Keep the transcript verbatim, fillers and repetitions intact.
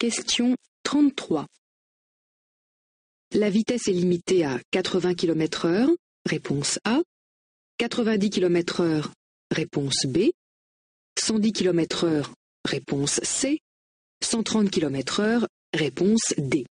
Question trente-trois. La vitesse est limitée à quatre-vingts kilomètres heure, réponse A, quatre-vingt-dix kilomètres heure, réponse B, cent dix kilomètres heure, réponse C, cent trente kilomètres heure, réponse D.